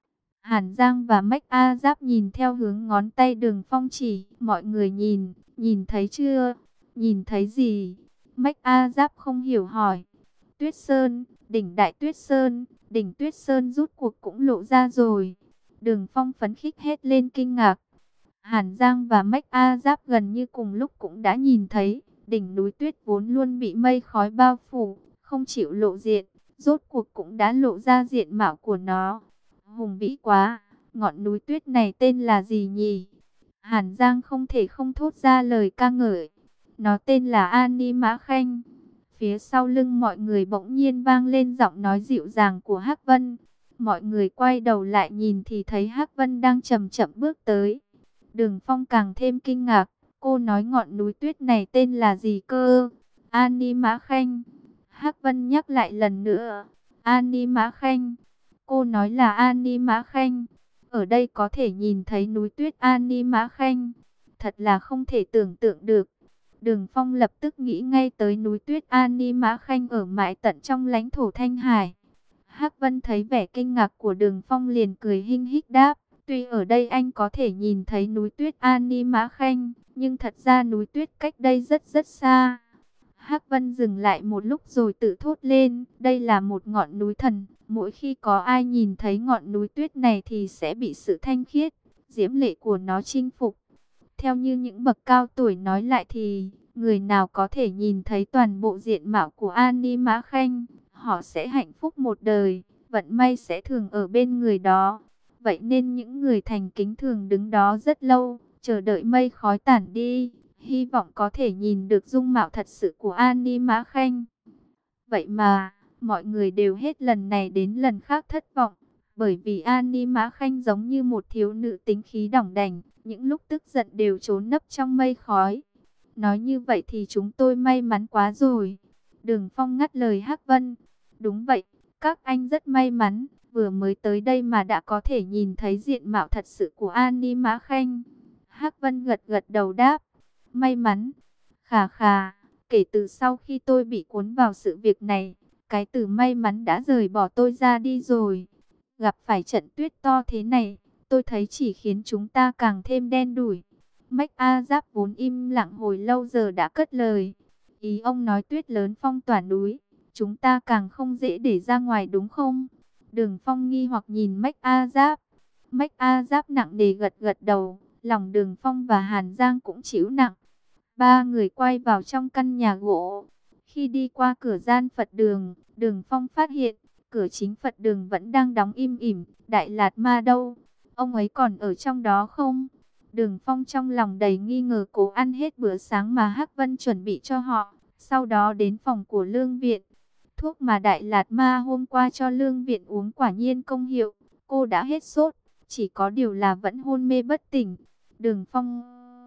Hàn Giang và Mách A Giáp nhìn theo hướng ngón tay Đường Phong chỉ, mọi người nhìn, nhìn thấy chưa? Nhìn thấy gì? Mách A Giáp không hiểu hỏi. Tuyết Sơn, đỉnh Đại Tuyết Sơn, đỉnh Tuyết Sơn rút cuộc cũng lộ ra rồi. Đường Phong phấn khích hết lên kinh ngạc. Hàn Giang và Mách A Giáp gần như cùng lúc cũng đã nhìn thấy, đỉnh núi tuyết vốn luôn bị mây khói bao phủ, không chịu lộ diện, rốt cuộc cũng đã lộ ra diện mạo của nó. Hùng vĩ quá, ngọn núi tuyết này tên là gì nhỉ? Hàn Giang không thể không thốt ra lời ca ngợi. Nó tên là Ani Mã Khanh. Phía sau lưng mọi người bỗng nhiên vang lên giọng nói dịu dàng của Hắc Vân. Mọi người quay đầu lại nhìn thì thấy Hắc Vân đang chậm chậm bước tới. Đường Phong càng thêm kinh ngạc. Cô nói ngọn núi tuyết này tên là gì cơ? Ani Mã Khanh. Hắc Vân nhắc lại lần nữa. Ani Mã Khanh. Cô nói là Ani Mã Khanh. Ở đây có thể nhìn thấy núi tuyết Ani Mã Khanh. Thật là không thể tưởng tượng được. Đường Phong lập tức nghĩ ngay tới núi tuyết Ani Mã Khanh ở mãi tận trong lãnh thổ Thanh Hải. Hắc Vân thấy vẻ kinh ngạc của Đường Phong liền cười hinh hích đáp. Tuy ở đây anh có thể nhìn thấy núi tuyết Ani Mã Khanh, nhưng thật ra núi tuyết cách đây rất rất xa. Hắc Vân dừng lại một lúc rồi tự thốt lên, đây là một ngọn núi thần. Mỗi khi có ai nhìn thấy ngọn núi tuyết này thì sẽ bị sự thanh khiết, diễm lệ của nó chinh phục. Theo như những bậc cao tuổi nói lại thì, người nào có thể nhìn thấy toàn bộ diện mạo của Ani Mã Khanh, họ sẽ hạnh phúc một đời, vận may sẽ thường ở bên người đó. Vậy nên những người thành kính thường đứng đó rất lâu, chờ đợi mây khói tản đi, hy vọng có thể nhìn được dung mạo thật sự của Ani Mã Khanh. Vậy mà, mọi người đều hết lần này đến lần khác thất vọng, bởi vì Ani Mã Khanh giống như một thiếu nữ tính khí đỏng đảnh, những lúc tức giận đều trốn nấp trong mây khói. Nói như vậy thì chúng tôi may mắn quá rồi. Đường Phong ngắt lời Hắc Vân. Đúng vậy, các anh rất may mắn, vừa mới tới đây mà đã có thể nhìn thấy diện mạo thật sự của Ani Mã Khanh. Hắc Vân gật gật đầu đáp. May mắn. Khà khà, kể từ sau khi tôi bị cuốn vào sự việc này, cái từ may mắn đã rời bỏ tôi ra đi rồi. Gặp phải trận tuyết to thế này, tôi thấy chỉ khiến chúng ta càng thêm đen đủi. Mách A Giáp vốn im lặng hồi lâu giờ đã cất lời. Ý ông nói tuyết lớn phong tỏa núi, chúng ta càng không dễ để ra ngoài đúng không? Đường Phong nghi hoặc nhìn Mách A Giáp. Mách A Giáp nặng nề gật gật đầu, lòng Đường Phong và Hàn Giang cũng chịu nặng. Ba người quay vào trong căn nhà gỗ. Khi đi qua cửa gian Phật đường, Đường Phong phát hiện, cửa chính Phật đường vẫn đang đóng im ỉm. Đại Lạt Ma đâu? Ông ấy còn ở trong đó không? Đường Phong trong lòng đầy nghi ngờ cố ăn hết bữa sáng mà Hắc Vân chuẩn bị cho họ. Sau đó đến phòng của Lương Viện. Thuốc mà Đại Lạt Ma hôm qua cho Lương Viện uống quả nhiên công hiệu. Cô đã hết sốt, chỉ có điều là vẫn hôn mê bất tỉnh. Đường Phong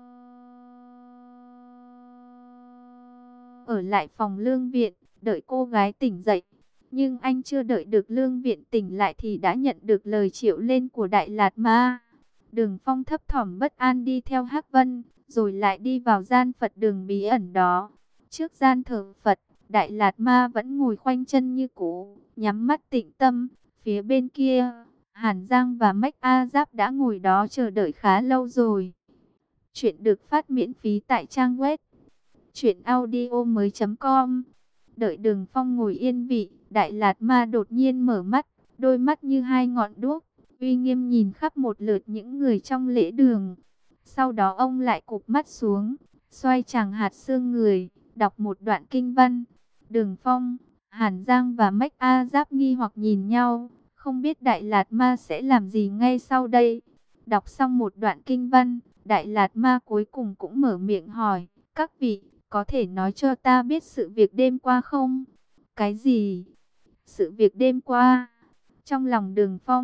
ở lại phòng Lương Viện, đợi cô gái tỉnh dậy. Nhưng anh chưa đợi được Lương Viện tỉnh lại thì đã nhận được lời triệu lên của Đại Lạt Ma. Đường Phong thấp thỏm bất an đi theo Hắc Vân, rồi lại đi vào gian Phật đường bí ẩn đó. Trước gian thờ Phật, Đại Lạt Ma vẫn ngồi khoanh chân như cũ, nhắm mắt tĩnh tâm. Phía bên kia, Hàn Giang và Mách A Giáp đã ngồi đó chờ đợi khá lâu rồi. Chuyện được phát miễn phí tại trang web truyện audio mới chấm com. Đợi Đường Phong ngồi yên vị, Đại Lạt Ma đột nhiên mở mắt, đôi mắt như hai ngọn đuốc, uy nghiêm nhìn khắp một lượt những người trong lễ đường. Sau đó ông lại cụp mắt xuống, xoay chằng hạt xương người, đọc một đoạn kinh văn. Đường Phong, Hàn Giang và Mách A Giáp nghi hoặc nhìn nhau, không biết Đại Lạt Ma sẽ làm gì ngay sau đây. Đọc xong một đoạn kinh văn, Đại Lạt Ma cuối cùng cũng mở miệng hỏi, các vị, có thể nói cho ta biết sự việc đêm qua không? Cái gì? Sự việc đêm qua? Trong lòng Đường Phong,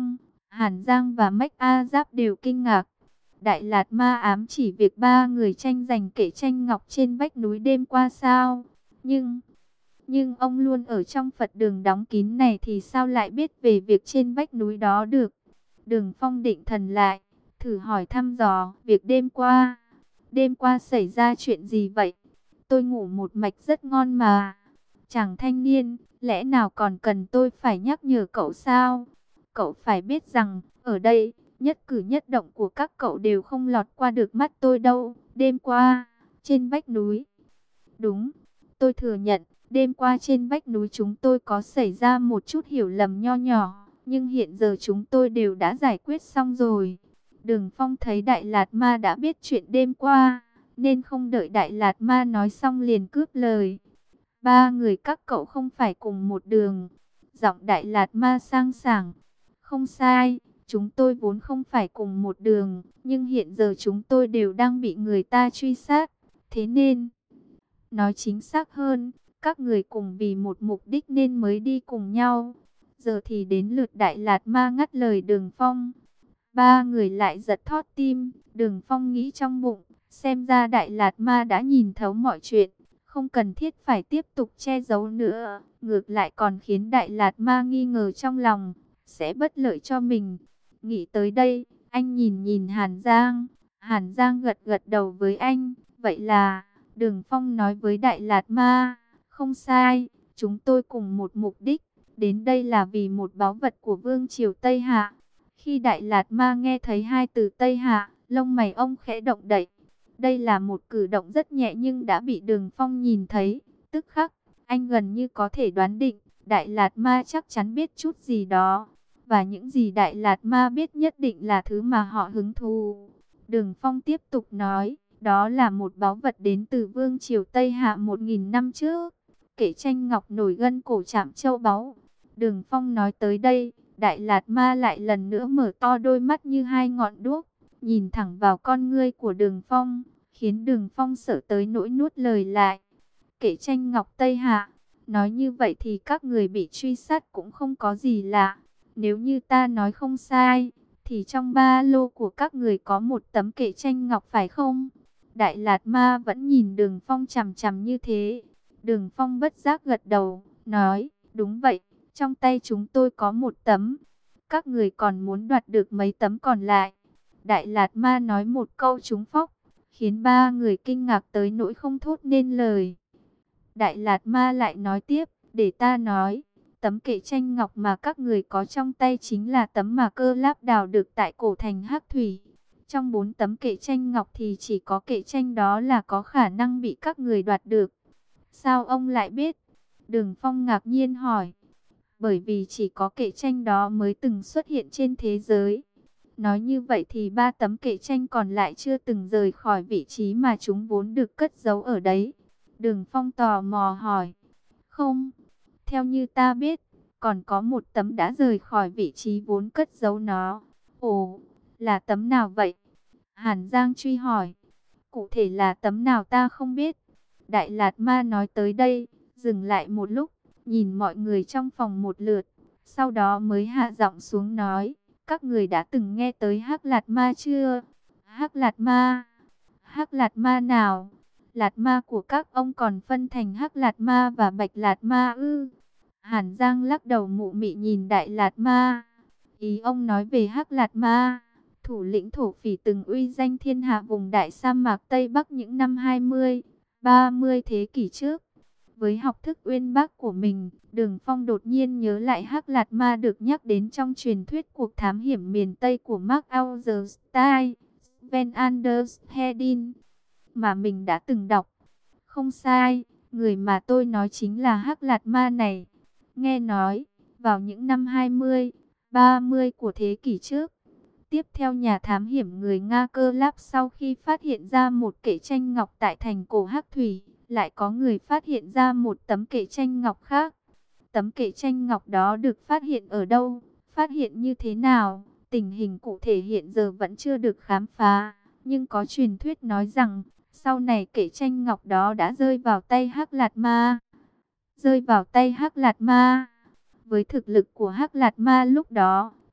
Hàn Giang và Mách A Giáp đều kinh ngạc. Đại Lạt Ma ám chỉ việc ba người tranh giành kệ tranh ngọc trên vách núi đêm qua sao? Nhưng, nhưng ông luôn ở trong Phật đường đóng kín này thì sao lại biết về việc trên vách núi đó được? Đường Phong định thần lại, thử hỏi thăm dò việc đêm qua. Đêm qua xảy ra chuyện gì vậy? Tôi ngủ một mạch rất ngon mà. Chàng thanh niên, lẽ nào còn cần tôi phải nhắc nhở cậu sao? Cậu phải biết rằng, ở đây, nhất cử nhất động của các cậu đều không lọt qua được mắt tôi đâu. Đêm qua, trên vách núi. Đúng, tôi thừa nhận, đêm qua trên vách núi chúng tôi có xảy ra một chút hiểu lầm nho nhỏ. Nhưng hiện giờ chúng tôi đều đã giải quyết xong rồi. Đường Phong thấy Đại Lạt Ma đã biết chuyện đêm qua, nên không đợi Đại Lạt Ma nói xong liền cướp lời. Ba người các cậu không phải cùng một đường. Giọng Đại Lạt Ma sang sảng. Không sai, chúng tôi vốn không phải cùng một đường, nhưng hiện giờ chúng tôi đều đang bị người ta truy sát. Thế nên, nói chính xác hơn, các người cùng vì một mục đích nên mới đi cùng nhau. Giờ thì đến lượt Đại Lạt Ma ngắt lời Đường Phong. Ba người lại giật thót tim. Đường Phong nghĩ trong bụng, xem ra Đại Lạt Ma đã nhìn thấu mọi chuyện, không cần thiết phải tiếp tục che giấu nữa, ngược lại còn khiến Đại Lạt Ma nghi ngờ trong lòng, sẽ bất lợi cho mình. Nghĩ tới đây, anh nhìn nhìn Hàn Giang. Hàn Giang gật gật đầu với anh. Vậy là, Đường Phong nói với Đại Lạt Ma, không sai, chúng tôi cùng một mục đích, đến đây là vì một báu vật của Vương triều Tây Hạ. Khi Đại Lạt Ma nghe thấy hai từ Tây Hạ, lông mày ông khẽ động đậy. Đây là một cử động rất nhẹ nhưng đã bị Đường Phong nhìn thấy. Tức khắc, anh gần như có thể đoán định, Đại Lạt Ma chắc chắn biết chút gì đó. Và những gì Đại Lạt Ma biết nhất định là thứ mà họ hứng thú. Đường Phong tiếp tục nói, đó là một báu vật đến từ Vương triều Tây Hạ một nghìn năm trước. Kệ tranh ngọc nổi gân cổ chạm châu báu. Đường Phong nói tới đây, Đại Lạt Ma lại lần nữa mở to đôi mắt như hai ngọn đuốc, nhìn thẳng vào con ngươi của Đường Phong, khiến Đường Phong sợ tới nỗi nuốt lời lại. Kệ tranh ngọc Tây Hạ, nói như vậy thì các người bị truy sát cũng không có gì lạ. Nếu như ta nói không sai, thì trong ba lô của các người có một tấm kệ tranh ngọc phải không? Đại Lạt Ma vẫn nhìn Đường Phong chằm chằm như thế. Đường Phong bất giác gật đầu, nói, đúng vậy, trong tay chúng tôi có một tấm. Các người còn muốn đoạt được mấy tấm còn lại? Đại Lạt Ma nói một câu trúng phóc, khiến ba người kinh ngạc tới nỗi không thốt nên lời. Đại Lạt Ma lại nói tiếp, để ta nói, tấm kệ tranh ngọc mà các người có trong tay chính là tấm mà Cơ Láp đào được tại cổ thành Hắc Thủy. Trong bốn tấm kệ tranh ngọc thì chỉ có kệ tranh đó là có khả năng bị các người đoạt được. Sao ông lại biết? Đường Phong ngạc nhiên hỏi. Bởi vì chỉ có kệ tranh đó mới từng xuất hiện trên thế giới. Nói như vậy thì ba tấm kệ tranh còn lại chưa từng rời khỏi vị trí mà chúng vốn được cất giấu ở đấy. Đường Phong tò mò hỏi. Không, theo như ta biết, còn có một tấm đã rời khỏi vị trí vốn cất giấu nó. Ồ, là tấm nào vậy? Hàn Giang truy hỏi. Cụ thể là tấm nào ta không biết. Đại Lạt Ma nói tới đây, dừng lại một lúc, nhìn mọi người trong phòng một lượt, sau đó mới hạ giọng xuống nói, các người đã từng nghe tới Hắc Lạt Ma chưa? Hắc Lạt Ma? Hắc Lạt Ma nào? Lạt Ma của các ông còn phân thành Hắc Lạt Ma và Bạch Lạt Ma ư? Hàn Giang lắc đầu mụ mị nhìn Đại Lạt Ma. Ý ông nói về Hắc Lạt Ma, thủ lĩnh thổ phỉ từng uy danh thiên hạ vùng đại sa mạc Tây Bắc những năm hai mươi, ba mươi thế kỷ trước. Với học thức uyên bác của mình, Đường Phong đột nhiên nhớ lại Hắc Lạt Ma được nhắc đến trong truyền thuyết cuộc thám hiểm miền Tây của Mark Auerstein, Sven Anders Hedin, mà mình đã từng đọc. Không sai, người mà tôi nói chính là Hắc Lạt Ma này. Nghe nói, vào những năm hai mươi, ba mươi của thế kỷ trước, tiếp theo nhà thám hiểm người Nga Cơ Láp sau khi phát hiện ra một kệ tranh ngọc tại thành cổ Hắc Thủy, lại có người phát hiện ra một tấm kệ tranh ngọc khác. Tấm kệ tranh ngọc đó được phát hiện ở đâu? Phát hiện như thế nào? Tình hình cụ thể hiện giờ vẫn chưa được khám phá. Nhưng có truyền thuyết nói rằng, sau này kệ tranh ngọc đó đã rơi vào tay Hắc Lạt Ma. Rơi vào tay Hắc Lạt Ma. Với thực lực của Hắc Lạt Ma lúc đó,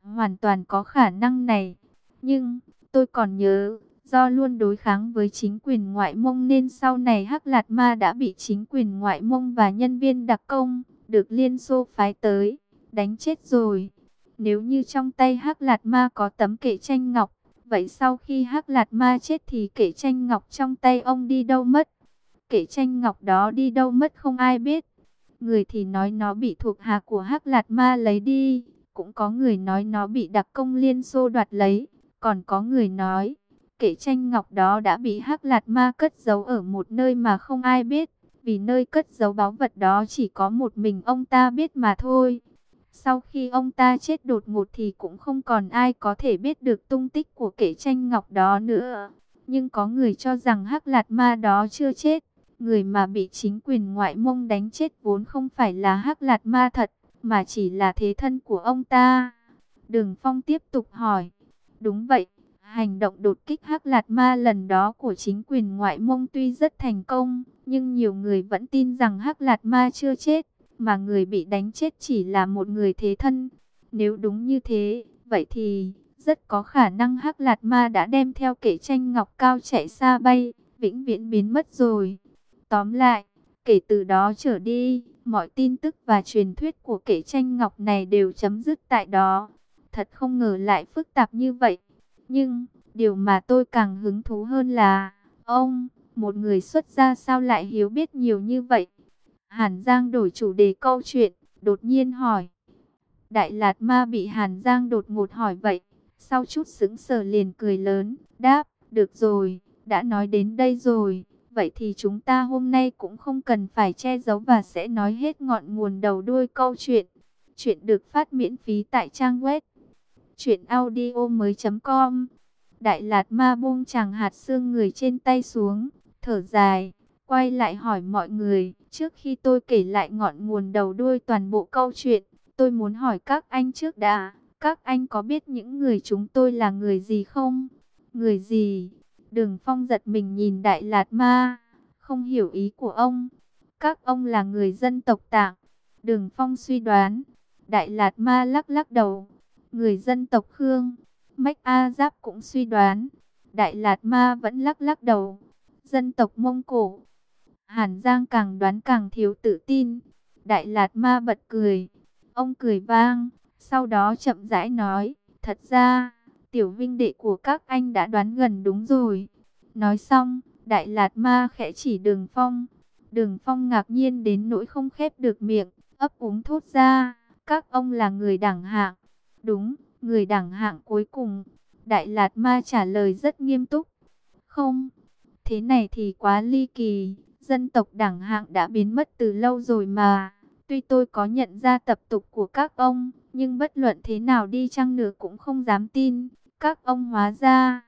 hoàn toàn có khả năng này. Nhưng, tôi còn nhớ, do luôn đối kháng với chính quyền ngoại Mông nên sau này Hắc Lạt Ma đã bị chính quyền ngoại Mông và nhân viên đặc công, được Liên Xô phái tới, đánh chết rồi. Nếu như trong tay Hắc Lạt Ma có tấm kệ tranh ngọc, vậy sau khi Hắc Lạt Ma chết thì kệ tranh ngọc trong tay ông đi đâu mất? Kệ tranh ngọc đó đi đâu mất không ai biết. Người thì nói nó bị thuộc hạ của Hắc Lạt Ma lấy đi, cũng có người nói nó bị đặc công Liên Xô đoạt lấy, còn có người nói kệ tranh ngọc đó đã bị Hắc Lạt Ma cất giấu ở một nơi mà không ai biết, vì nơi cất giấu báu vật đó chỉ có một mình ông ta biết mà thôi. Sau khi ông ta chết đột ngột thì cũng không còn ai có thể biết được tung tích của kệ tranh ngọc đó nữa. Nhưng có người cho rằng Hắc Lạt Ma đó chưa chết. Người mà bị chính quyền ngoại Mông đánh chết vốn không phải là Hắc Lạt Ma thật, mà chỉ là thế thân của ông ta. Đường Phong tiếp tục hỏi. Đúng vậy, hành động đột kích Hắc Lạt Ma lần đó của chính quyền ngoại Mông tuy rất thành công, nhưng nhiều người vẫn tin rằng Hắc Lạt Ma chưa chết, mà người bị đánh chết chỉ là một người thế thân. Nếu đúng như thế, vậy thì rất có khả năng Hắc Lạt Ma đã đem theo kệ tranh ngọc cao chạy xa bay, vĩnh viễn biến mất rồi. Tóm lại, kể từ đó trở đi, mọi tin tức và truyền thuyết của kệ tranh ngọc này đều chấm dứt tại đó. Thật không ngờ lại phức tạp như vậy. Nhưng, điều mà tôi càng hứng thú hơn là, ông, một người xuất gia sao lại hiểu biết nhiều như vậy? Hàn Giang đổi chủ đề câu chuyện, đột nhiên hỏi. Đại Lạt Ma bị Hàn Giang đột ngột hỏi vậy, sau chút sững sờ liền cười lớn, đáp, được rồi, đã nói đến đây rồi. Vậy thì chúng ta hôm nay cũng không cần phải che giấu và sẽ nói hết ngọn nguồn đầu đuôi câu chuyện. Chuyện được phát miễn phí tại trang web truyện audio mới chấm com. Đại Lạt Ma buông chàng hạt xương người trên tay xuống, thở dài, quay lại hỏi mọi người. Trước khi tôi kể lại ngọn nguồn đầu đuôi toàn bộ câu chuyện, tôi muốn hỏi các anh trước đã. Các anh có biết những người chúng tôi là người gì không? Người gì? Đường Phong giật mình nhìn Đại Lạt Ma, không hiểu ý của ông. Các ông là người dân tộc Tạng. Đường Phong suy đoán. Đại Lạt Ma lắc lắc đầu. Người dân tộc Khương. Mách A Giáp cũng suy đoán. Đại Lạt Ma vẫn lắc lắc đầu. Dân tộc Mông Cổ. Hàn Giang càng đoán càng thiếu tự tin. Đại Lạt Ma bật cười. Ông cười vang, sau đó chậm rãi nói, thật ra, tiểu vinh đệ của các anh đã đoán gần đúng rồi. Nói xong, Đại Lạt Ma khẽ chỉ Đường Phong. Đường Phong ngạc nhiên đến nỗi không khép được miệng, ấp úng thốt ra, các ông là người đẳng hạng. Đúng, người đẳng hạng cuối cùng. Đại Lạt Ma trả lời rất nghiêm túc. Không, thế này thì quá ly kỳ, dân tộc đẳng hạng đã biến mất từ lâu rồi mà. Tuy tôi có nhận ra tập tục của các ông, nhưng bất luận thế nào đi chăng nữa cũng không dám tin. Các ông hóa ra,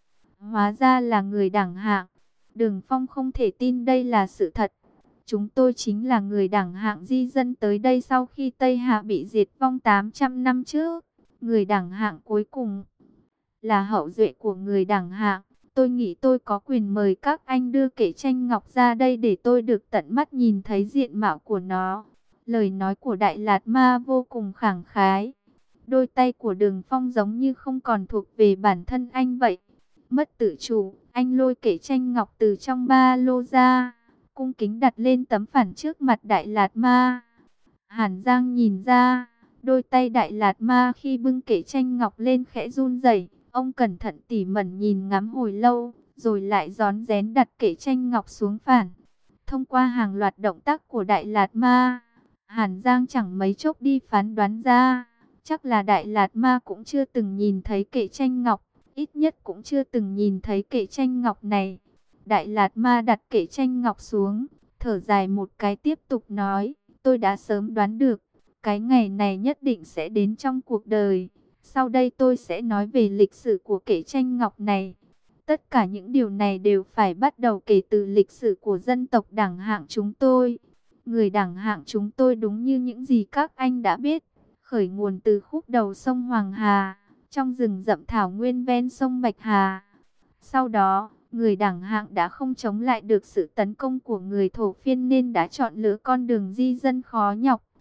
hóa ra là người đẳng hạng. Đường Phong không thể tin đây là sự thật. Chúng tôi chính là người đẳng hạng di dân tới đây sau khi Tây Hạ bị diệt vong tám trăm năm trước. Người đẳng hạng cuối cùng là hậu duệ của người đẳng hạng. Tôi nghĩ tôi có quyền mời các anh đưa kệ tranh ngọc ra đây để tôi được tận mắt nhìn thấy diện mạo của nó. Lời nói của Đại Lạt Ma vô cùng khẳng khái. Đôi tay của Đường Phong giống như không còn thuộc về bản thân anh vậy. Mất tự chủ, anh lôi kệ tranh ngọc từ trong ba lô ra, cung kính đặt lên tấm phản trước mặt Đại Lạt Ma. Hàn Giang nhìn ra, đôi tay Đại Lạt Ma khi bưng kệ tranh ngọc lên khẽ run rẩy. Ông cẩn thận tỉ mẩn nhìn ngắm hồi lâu, rồi lại rón rén đặt kệ tranh ngọc xuống phản. Thông qua hàng loạt động tác của Đại Lạt Ma, Hàn Giang chẳng mấy chốc đi phán đoán ra, chắc là Đại Lạt Ma cũng chưa từng nhìn thấy kệ tranh ngọc, ít nhất cũng chưa từng nhìn thấy kệ tranh ngọc này. Đại Lạt Ma đặt kệ tranh ngọc xuống, thở dài một cái tiếp tục nói, tôi đã sớm đoán được, cái ngày này nhất định sẽ đến trong cuộc đời. Sau đây tôi sẽ nói về lịch sử của kệ tranh ngọc này. Tất cả những điều này đều phải bắt đầu kể từ lịch sử của dân tộc đẳng hạng chúng tôi. Người đẳng hạng chúng tôi đúng như những gì các anh đã biết, khởi nguồn từ khúc đầu sông Hoàng Hà, trong rừng rậm thảo nguyên ven sông Bạch Hà. Sau đó, người đẳng hạng đã không chống lại được sự tấn công của người thổ phiên nên đã chọn lựa con đường di dân khó nhọc.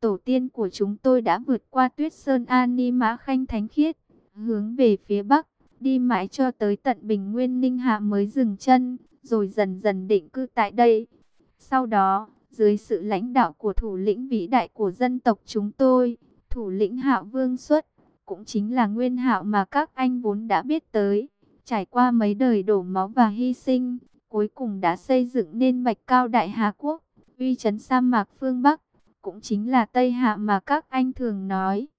tổ tiên của chúng tôi đã vượt qua Tuyết Sơn A Ni Mã Khanh thánh khiết, hướng về phía Bắc, đi mãi cho tới tận Bình Nguyên Ninh Hạ mới dừng chân, rồi dần dần định cư tại đây. Sau đó, dưới sự lãnh đạo của thủ lĩnh vĩ đại của dân tộc chúng tôi, thủ lĩnh Hạo Vương Xuất, cũng chính là Nguyên Hạo mà các anh vốn đã biết tới, trải qua mấy đời đổ máu và hy sinh, cuối cùng đã xây dựng nên Bạch Cao Đại Hà Quốc, uy chấn sa mạc phương Bắc, cũng chính là Tây Hạ mà các anh thường nói.